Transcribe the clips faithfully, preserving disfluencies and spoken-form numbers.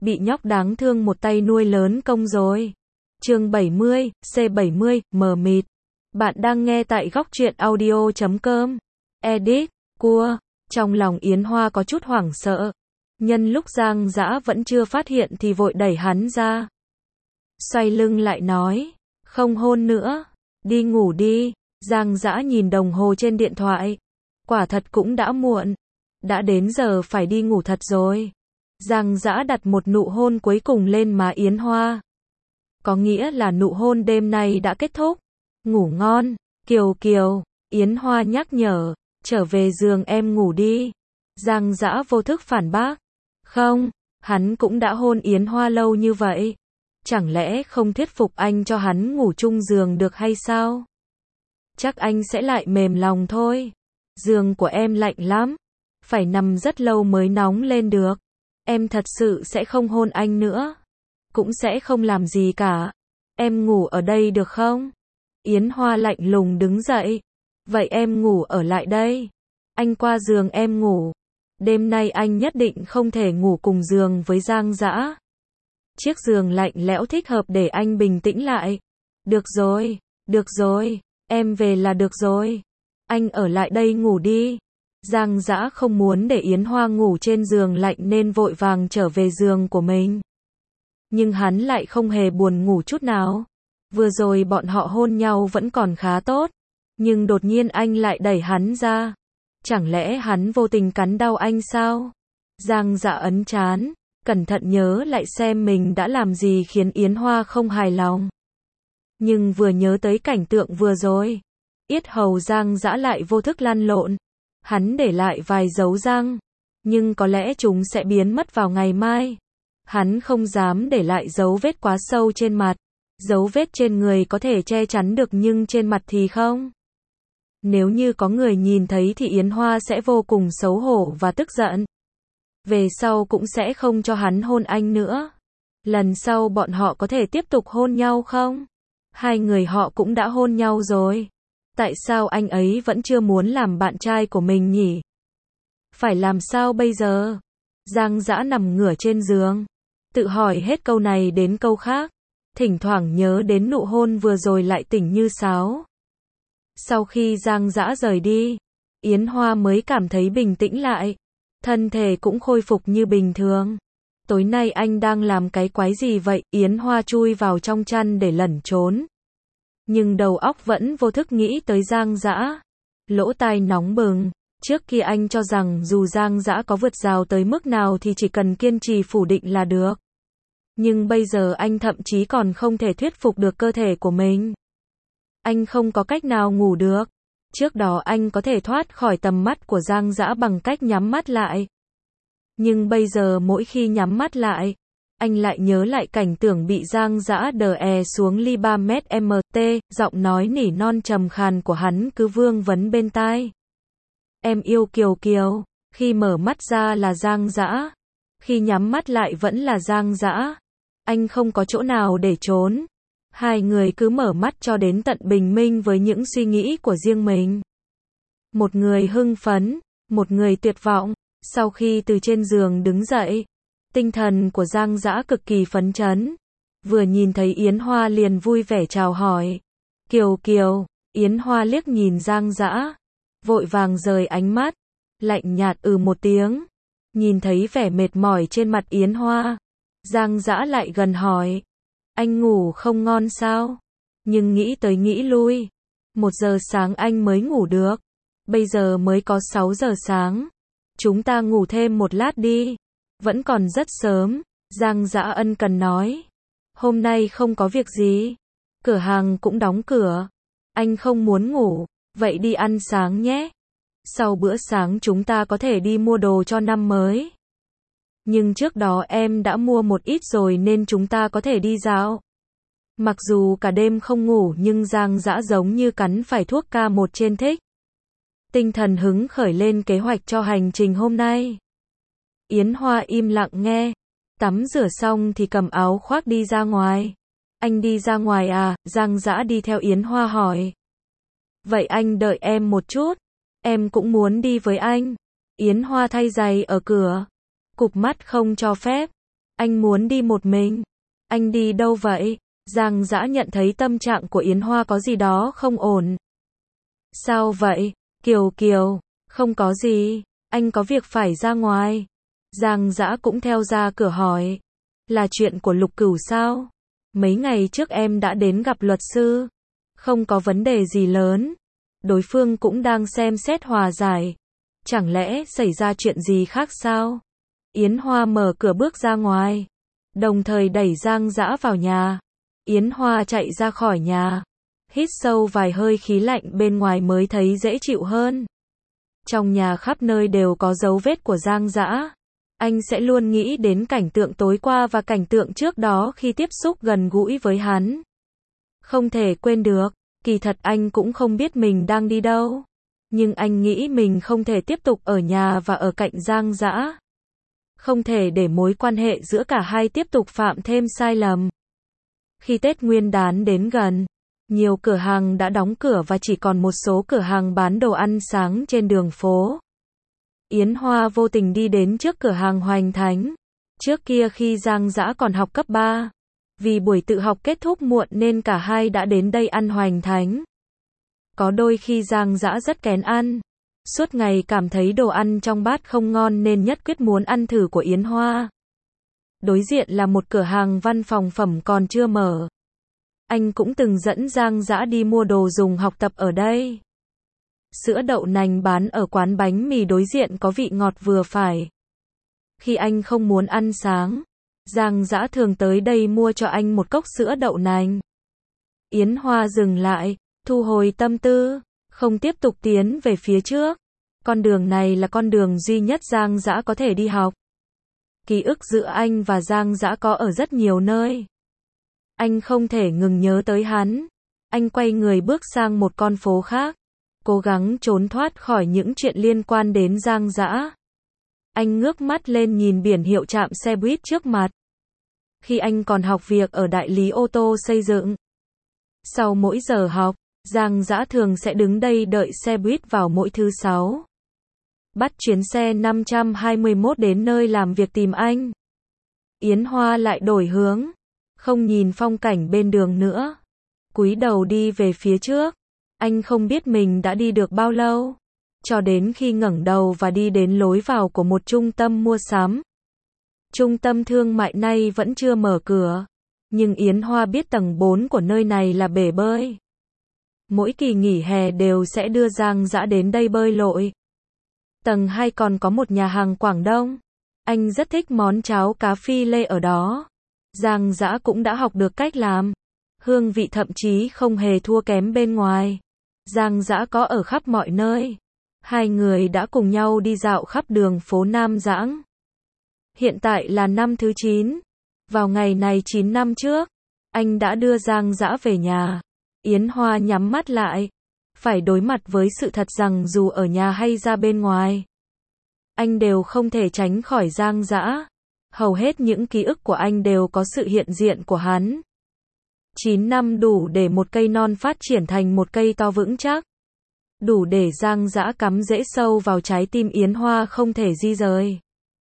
bị nhóc đáng thương một tay nuôi lớn công rồi. Chương bảy mươi, C bảy mươi, mờ mịt. Bạn đang nghe tại góc truyện audio chấm com. Edit, cua. Trong lòng Yến Hoa có chút hoảng sợ. Nhân lúc Giang Dã vẫn chưa phát hiện thì vội đẩy hắn ra. Xoay lưng lại nói, không hôn nữa, đi ngủ đi. Giang Dã nhìn đồng hồ trên điện thoại. Quả thật cũng đã muộn. Đã đến giờ phải đi ngủ thật rồi. Giang Dã đặt một nụ hôn cuối cùng lên má Yến Hoa. Có nghĩa là nụ hôn đêm nay đã kết thúc. Ngủ ngon, Kiều Kiều. Yến Hoa nhắc nhở, trở về giường em ngủ đi. Giang Dã vô thức phản bác. Không, hắn cũng đã hôn Yến Hoa lâu như vậy. Chẳng lẽ không thuyết phục anh cho hắn ngủ chung giường được hay sao? Chắc anh sẽ lại mềm lòng thôi. Giường của em lạnh lắm. Phải nằm rất lâu mới nóng lên được. Em thật sự sẽ không hôn anh nữa. Cũng sẽ không làm gì cả. Em ngủ ở đây được không? Yến Hoa lạnh lùng đứng dậy. Vậy em ngủ ở lại đây. Anh qua giường em ngủ. Đêm nay anh nhất định không thể ngủ cùng giường với Giang Dã. Chiếc giường lạnh lẽo thích hợp để anh bình tĩnh lại. Được rồi, được rồi, em về là được rồi. Anh ở lại đây ngủ đi. Giang Dã không muốn để Yến Hoa ngủ trên giường lạnh nên vội vàng trở về giường của mình. Nhưng hắn lại không hề buồn ngủ chút nào. Vừa rồi bọn họ hôn nhau vẫn còn khá tốt. Nhưng đột nhiên anh lại đẩy hắn ra. Chẳng lẽ hắn vô tình cắn đau anh sao? Giang Dã ấn trán, cẩn thận nhớ lại xem mình đã làm gì khiến Yến Hoa không hài lòng. Nhưng vừa nhớ tới cảnh tượng vừa rồi, yết hầu Giang Dã lại vô thức lăn lộn. Hắn để lại vài dấu răng, nhưng có lẽ chúng sẽ biến mất vào ngày mai. Hắn không dám để lại dấu vết quá sâu trên mặt. Dấu vết trên người có thể che chắn được nhưng trên mặt thì không. Nếu như có người nhìn thấy thì Yến Hoa sẽ vô cùng xấu hổ và tức giận. Về sau cũng sẽ không cho hắn hôn anh nữa. Lần sau bọn họ có thể tiếp tục hôn nhau không? Hai người họ cũng đã hôn nhau rồi. Tại sao anh ấy vẫn chưa muốn làm bạn trai của mình nhỉ? Phải làm sao bây giờ? Giang Dã nằm ngửa trên giường, tự hỏi hết câu này đến câu khác. Thỉnh thoảng nhớ đến nụ hôn vừa rồi lại tỉnh như sáo. Sau khi Giang Dã rời đi, Yến Hoa mới cảm thấy bình tĩnh lại. Thân thể cũng khôi phục như bình thường. Tối nay anh đang làm cái quái gì vậy? Yến Hoa chui vào trong chăn để lẩn trốn. Nhưng đầu óc vẫn vô thức nghĩ tới Giang Dã. Lỗ tai nóng bừng. Trước kia anh cho rằng dù Giang Dã có vượt rào tới mức nào thì chỉ cần kiên trì phủ định là được. Nhưng bây giờ anh thậm chí còn không thể thuyết phục được cơ thể của mình. Anh không có cách nào ngủ được. Trước đó anh có thể thoát khỏi tầm mắt của Giang Dã bằng cách nhắm mắt lại. Nhưng bây giờ mỗi khi nhắm mắt lại, anh lại nhớ lại cảnh tượng bị Giang Dã đè xuống ly ba mét mét, giọng nói nỉ non trầm khàn của hắn cứ vương vấn bên tai. Em yêu Kiều Kiều. Khi mở mắt ra là Giang Dã. Khi nhắm mắt lại vẫn là Giang Dã. Anh không có chỗ nào để trốn. Hai người cứ mở mắt cho đến tận bình minh với những suy nghĩ của riêng mình. Một người hưng phấn, một người tuyệt vọng. Sau khi từ trên giường đứng dậy, tinh thần của Giang Dã cực kỳ phấn chấn. Vừa nhìn thấy Yến Hoa liền vui vẻ chào hỏi. Kiều Kiều. Yến Hoa liếc nhìn Giang Dã, vội vàng rời ánh mắt, lạnh nhạt ừ một tiếng. Nhìn thấy vẻ mệt mỏi trên mặt Yến Hoa, Giang Dã lại gần hỏi. Anh ngủ không ngon sao? Nhưng nghĩ tới nghĩ lui. Một giờ sáng anh mới ngủ được. Bây giờ mới có sáu giờ sáng. Chúng ta ngủ thêm một lát đi. Vẫn còn rất sớm. Giang Dã ân cần nói. Hôm nay không có việc gì. Cửa hàng cũng đóng cửa. Anh không muốn ngủ. Vậy đi ăn sáng nhé. Sau bữa sáng chúng ta có thể đi mua đồ cho năm mới. Nhưng trước đó em đã mua một ít rồi nên chúng ta có thể đi dạo. Mặc dù cả đêm không ngủ nhưng Giang Dã giống như cắn phải thuốc ca một trên thích. Tinh thần hứng khởi lên kế hoạch cho hành trình hôm nay. Yến Hoa im lặng nghe. Tắm rửa xong thì cầm áo khoác đi ra ngoài. Anh đi ra ngoài à? Giang Dã đi theo Yến Hoa hỏi. Vậy anh đợi em một chút. Em cũng muốn đi với anh. Yến Hoa thay giày ở cửa. Cụp mắt không cho phép. Anh muốn đi một mình. Anh đi đâu vậy? Giang Dã nhận thấy tâm trạng của Yến Hoa có gì đó không ổn. Sao vậy? Kiều Kiều, không có gì, anh có việc phải ra ngoài. Giang Dã cũng theo ra cửa hỏi. Là chuyện của Lục Cửu sao? Mấy ngày trước em đã đến gặp luật sư. Không có vấn đề gì lớn. Đối phương cũng đang xem xét hòa giải. Chẳng lẽ xảy ra chuyện gì khác sao? Yến Hoa mở cửa bước ra ngoài. Đồng thời đẩy Giang Dã vào nhà. Yến Hoa chạy ra khỏi nhà. Hít sâu vài hơi khí lạnh bên ngoài mới thấy dễ chịu hơn. Trong nhà khắp nơi đều có dấu vết của Giang Dã. Anh sẽ luôn nghĩ đến cảnh tượng tối qua và cảnh tượng trước đó khi tiếp xúc gần gũi với hắn. Không thể quên được. Kỳ thật anh cũng không biết mình đang đi đâu. Nhưng anh nghĩ mình không thể tiếp tục ở nhà và ở cạnh Giang Dã. Không thể để mối quan hệ giữa cả hai tiếp tục phạm thêm sai lầm. Khi Tết Nguyên đán đến gần, nhiều cửa hàng đã đóng cửa và chỉ còn một số cửa hàng bán đồ ăn sáng trên đường phố. Yến Hoa vô tình đi đến trước cửa hàng Hoành Thánh. Trước kia khi Giang Dã còn học cấp ba, vì buổi tự học kết thúc muộn nên cả hai đã đến đây ăn Hoành Thánh. Có đôi khi Giang Dã rất kén ăn. Suốt ngày cảm thấy đồ ăn trong bát không ngon nên nhất quyết muốn ăn thử của Yến Hoa. Đối diện là một cửa hàng văn phòng phẩm còn chưa mở. Anh cũng từng dẫn Giang Dã đi mua đồ dùng học tập ở đây. Sữa đậu nành bán ở quán bánh mì đối diện có vị ngọt vừa phải. Khi anh không muốn ăn sáng, Giang Dã thường tới đây mua cho anh một cốc sữa đậu nành. Yến Hoa dừng lại, thu hồi tâm tư, không tiếp tục tiến về phía trước. Con đường này là con đường duy nhất Giang Dã có thể đi học. Ký ức giữa anh và Giang Dã có ở rất nhiều nơi. Anh không thể ngừng nhớ tới hắn. Anh quay người bước sang một con phố khác, cố gắng trốn thoát khỏi những chuyện liên quan đến Giang Dã. Anh ngước mắt lên nhìn biển hiệu trạm xe buýt trước mặt. Khi anh còn học việc ở đại lý ô tô xây dựng, sau mỗi giờ học, Giang Dã thường sẽ đứng đây đợi xe buýt vào mỗi thứ sáu. Bắt chuyến xe năm trăm hai mươi mốt đến nơi làm việc tìm anh. Yến Hoa lại đổi hướng, không nhìn phong cảnh bên đường nữa, cúi đầu đi về phía trước. Anh không biết mình đã đi được bao lâu, cho đến khi ngẩng đầu và đi đến lối vào của một trung tâm mua sắm. Trung tâm thương mại này vẫn chưa mở cửa, nhưng Yến Hoa biết tầng bốn của nơi này là bể bơi. Mỗi kỳ nghỉ hè đều sẽ đưa Giang Dã đến đây bơi lội. Tầng hai còn có một nhà hàng Quảng Đông. Anh rất thích món cháo cá phi lê ở đó. Giang Dã cũng đã học được cách làm. Hương vị thậm chí không hề thua kém bên ngoài. Giang Dã có ở khắp mọi nơi. Hai người đã cùng nhau đi dạo khắp đường phố Nam Giãng. Hiện tại là năm thứ chín. Vào ngày này chín năm trước, anh đã đưa Giang Dã về nhà. Yến Hoa nhắm mắt lại, phải đối mặt với sự thật rằng dù ở nhà hay ra bên ngoài, anh đều không thể tránh khỏi Giang Dã. Hầu hết những ký ức của anh đều có sự hiện diện của hắn. chín năm đủ để một cây non phát triển thành một cây to vững chắc. Đủ để Giang Dã cắm rễ sâu vào trái tim Yến Hoa không thể di rời.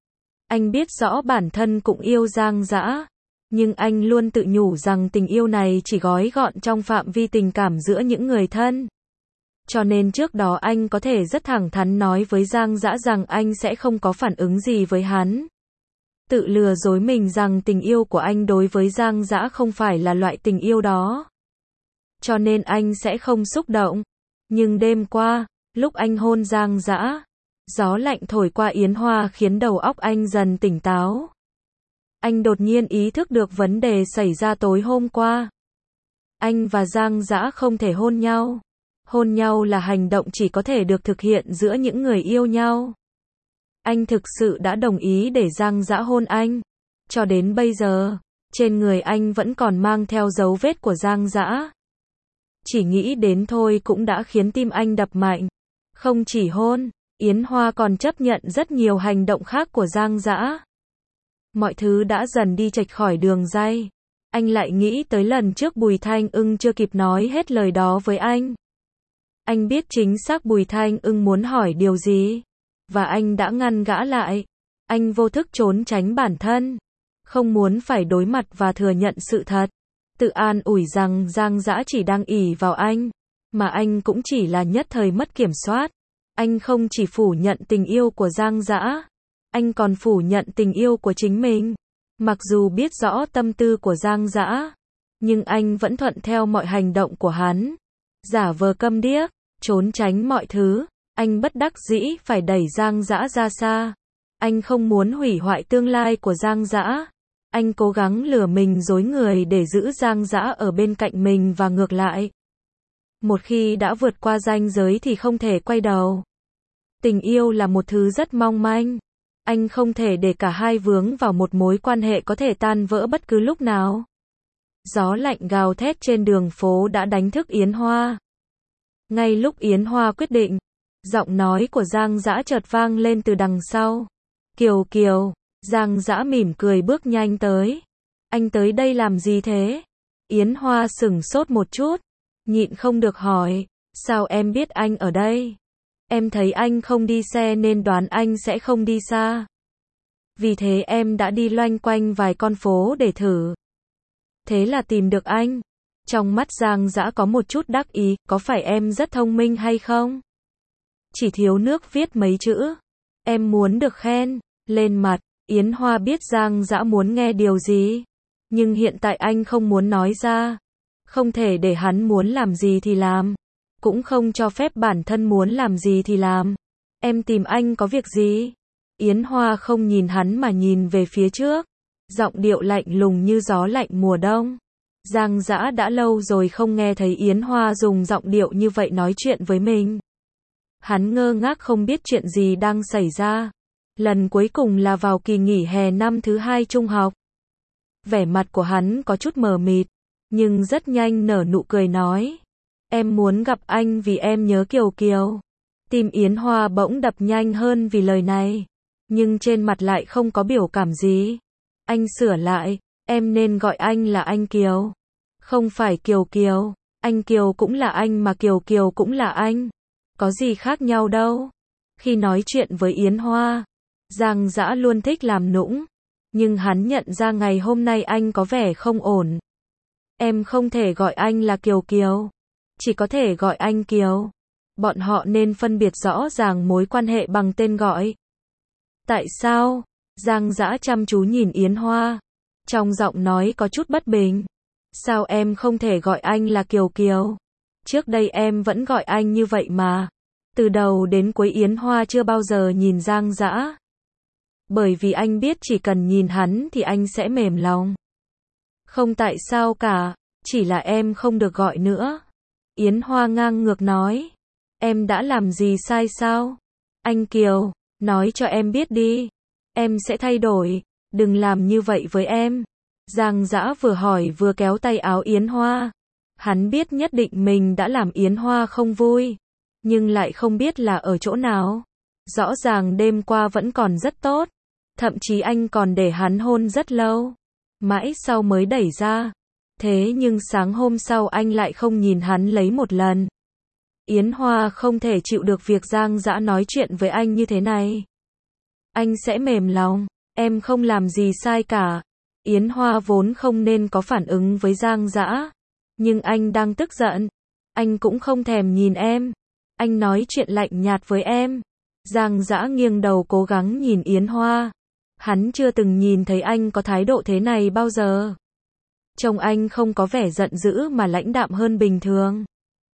Anh biết rõ bản thân cũng yêu Giang Dã, nhưng anh luôn tự nhủ rằng tình yêu này chỉ gói gọn trong phạm vi tình cảm giữa những người thân. Cho nên trước đó anh có thể rất thẳng thắn nói với Giang Dã rằng anh sẽ không có phản ứng gì với hắn. Tự lừa dối mình rằng tình yêu của anh đối với Giang Dã không phải là loại tình yêu đó. Cho nên anh sẽ không xúc động. Nhưng đêm qua, lúc anh hôn Giang Dã, gió lạnh thổi qua Yến Hoa khiến đầu óc anh dần tỉnh táo. Anh đột nhiên ý thức được vấn đề xảy ra tối hôm qua. Anh và Giang Dã không thể hôn nhau. Hôn nhau là hành động chỉ có thể được thực hiện giữa những người yêu nhau. Anh thực sự đã đồng ý để Giang Dã hôn anh. Cho đến bây giờ, trên người anh vẫn còn mang theo dấu vết của Giang Dã. Chỉ nghĩ đến thôi cũng đã khiến tim anh đập mạnh. Không chỉ hôn, Yến Hoa còn chấp nhận rất nhiều hành động khác của Giang Dã. Mọi thứ đã dần đi chệch khỏi đường ray. Anh lại nghĩ tới lần trước Bùi Thanh Ưng chưa kịp nói hết lời đó với anh. Anh biết chính xác Bùi Thanh Ưng muốn hỏi điều gì, và anh đã ngăn gã lại. Anh vô thức trốn tránh bản thân. không muốn phải đối mặt và thừa nhận sự thật. Tự an ủi rằng Giang Dã chỉ đang ỷ vào anh, mà anh cũng chỉ là nhất thời mất kiểm soát. Anh không chỉ phủ nhận tình yêu của Giang Dã, anh còn phủ nhận tình yêu của chính mình. Mặc dù biết rõ tâm tư của Giang Dã, nhưng anh vẫn thuận theo mọi hành động của hắn. Giả vờ câm điếc, trốn tránh mọi thứ, anh bất đắc dĩ phải đẩy Giang Dã ra xa. Anh không muốn hủy hoại tương lai của Giang Dã. Anh cố gắng lừa mình dối người để giữ Giang Dã ở bên cạnh mình và ngược lại. Một khi đã vượt qua ranh giới thì không thể quay đầu. Tình yêu là một thứ rất mong manh. Anh không thể để cả hai vướng vào một mối quan hệ có thể tan vỡ bất cứ lúc nào. Gió lạnh gào thét trên đường phố đã đánh thức Yến Hoa. Ngay lúc Yến Hoa quyết định, giọng nói của Giang Dã chợt vang lên từ đằng sau. Kiều Kiều, Giang Dã mỉm cười bước nhanh tới. Anh tới đây làm gì thế? Yến Hoa sửng sốt một chút, nhịn không được hỏi, sao em biết anh ở đây? Em thấy anh không đi xe nên đoán anh sẽ không đi xa. Vì thế em đã đi loanh quanh vài con phố để thử. Thế là tìm được anh. Trong mắt Giang Dã có một chút đắc ý, có phải em rất thông minh hay không? Chỉ thiếu nước viết mấy chữ. Em muốn được khen. Lên mặt, Yến Hoa biết Giang Dã muốn nghe điều gì. Nhưng hiện tại anh không muốn nói ra. Không thể để hắn muốn làm gì thì làm. Cũng không cho phép bản thân muốn làm gì thì làm. Em tìm anh có việc gì? Yến Hoa không nhìn hắn mà nhìn về phía trước. Giọng điệu lạnh lùng như gió lạnh mùa đông. Giang Dã đã lâu rồi không nghe thấy Yến Hoa dùng giọng điệu như vậy nói chuyện với mình. Hắn ngơ ngác không biết chuyện gì đang xảy ra. Lần cuối cùng là vào kỳ nghỉ hè năm thứ hai trung học. Vẻ mặt của hắn có chút mờ mịt, nhưng rất nhanh nở nụ cười nói. Em muốn gặp anh vì em nhớ Kiều Kiều. Tim Yến Hoa bỗng đập nhanh hơn vì lời này. Nhưng trên mặt lại không có biểu cảm gì. Anh sửa lại, em nên gọi anh là anh Kiều. Không phải Kiều Kiều. Anh Kiều cũng là anh mà Kiều Kiều cũng là anh. Có gì khác nhau đâu. Khi nói chuyện với Yến Hoa, Giang Dã luôn thích làm nũng. Nhưng hắn nhận ra ngày hôm nay anh có vẻ không ổn. Em không thể gọi anh là Kiều Kiều. Chỉ có thể gọi anh Kiều. Bọn họ nên phân biệt rõ ràng mối quan hệ bằng tên gọi. Tại sao? Giang Dã chăm chú nhìn Yến Hoa. Trong giọng nói có chút bất bình. Sao em không thể gọi anh là Kiều Kiều? Trước đây em vẫn gọi anh như vậy mà. Từ đầu đến cuối Yến Hoa chưa bao giờ nhìn Giang Dã. Bởi vì anh biết chỉ cần nhìn hắn thì anh sẽ mềm lòng. Không tại sao cả, chỉ là em không được gọi nữa. Yến Hoa ngang ngược nói. Em đã làm gì sai sao? Anh Kiều, nói cho em biết đi. Em sẽ thay đổi, đừng làm như vậy với em. Giang Dã vừa hỏi vừa kéo tay áo Yến Hoa. Hắn biết nhất định mình đã làm Yến Hoa không vui. Nhưng lại không biết là ở chỗ nào. Rõ ràng đêm qua vẫn còn rất tốt. Thậm chí anh còn để hắn hôn rất lâu. Mãi sau mới đẩy ra. Thế nhưng sáng hôm sau anh lại không nhìn hắn lấy một lần. Yến Hoa không thể chịu được việc Giang Dã nói chuyện với anh như thế này. Anh sẽ mềm lòng. Em không làm gì sai cả. Yến Hoa vốn không nên có phản ứng với Giang Dã. Nhưng anh đang tức giận. Anh cũng không thèm nhìn em. Anh nói chuyện lạnh nhạt với em. Giang Dã nghiêng đầu cố gắng nhìn Yến Hoa. Hắn chưa từng nhìn thấy anh có thái độ thế này bao giờ. Trông anh không có vẻ giận dữ mà lãnh đạm hơn bình thường.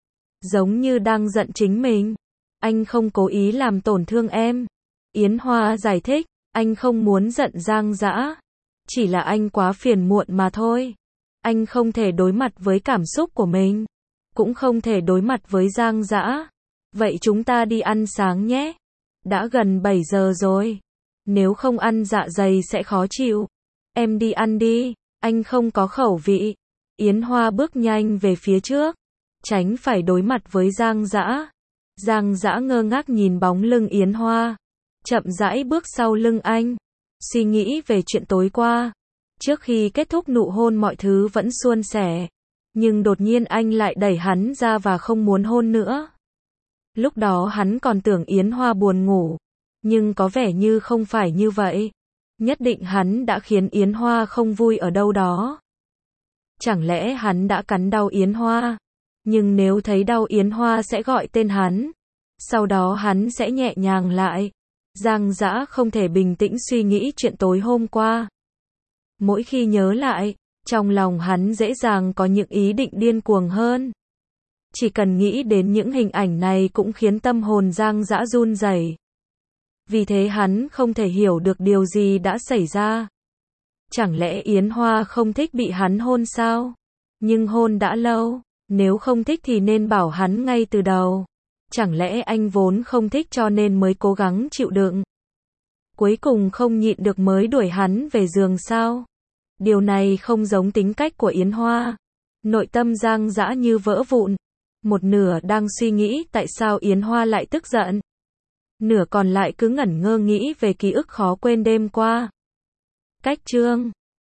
Giống như đang giận chính mình. Anh không cố ý làm tổn thương em. Yến Hoa giải thích, anh không muốn giận Giang Dã. Chỉ là anh quá phiền muộn mà thôi. Anh không thể đối mặt với cảm xúc của mình. Cũng không thể đối mặt với Giang Dã. Vậy chúng ta đi ăn sáng nhé. Đã gần bảy giờ rồi. Nếu không ăn dạ dày sẽ khó chịu. Em đi ăn đi. Anh không có khẩu vị. Yến Hoa bước nhanh về phía trước. Tránh phải đối mặt với Giang Dã. Giang Dã ngơ ngác nhìn bóng lưng Yến Hoa. Chậm rãi bước sau lưng anh. Suy nghĩ về chuyện tối qua. Trước khi kết thúc nụ hôn mọi thứ vẫn suôn sẻ. Nhưng đột nhiên anh lại đẩy hắn ra và không muốn hôn nữa. Lúc đó hắn còn tưởng Yến Hoa buồn ngủ. Nhưng có vẻ như không phải như vậy. Nhất định hắn đã khiến Yến Hoa không vui ở đâu đó. Chẳng lẽ hắn đã cắn đau Yến Hoa? Nhưng nếu thấy đau Yến Hoa sẽ gọi tên hắn. Sau đó hắn sẽ nhẹ nhàng lại. Giang Dã không thể bình tĩnh suy nghĩ chuyện tối hôm qua. Mỗi khi nhớ lại, trong lòng hắn dễ dàng có những ý định điên cuồng hơn. Chỉ cần nghĩ đến những hình ảnh này cũng khiến tâm hồn Giang Dã run rẩy. Vì thế hắn không thể hiểu được điều gì đã xảy ra. Chẳng lẽ Yến Hoa không thích bị hắn hôn sao? Nhưng hôn đã lâu, nếu không thích thì nên bảo hắn ngay từ đầu. Chẳng lẽ anh vốn không thích cho nên mới cố gắng chịu đựng? Cuối cùng không nhịn được mới đuổi hắn về giường sao? Điều này không giống tính cách của Yến Hoa. Nội tâm Giang Dã như vỡ vụn. Một nửa đang suy nghĩ tại sao Yến Hoa lại tức giận. Nửa còn lại cứ ngẩn ngơ nghĩ về ký ức khó quên đêm qua. Cách chương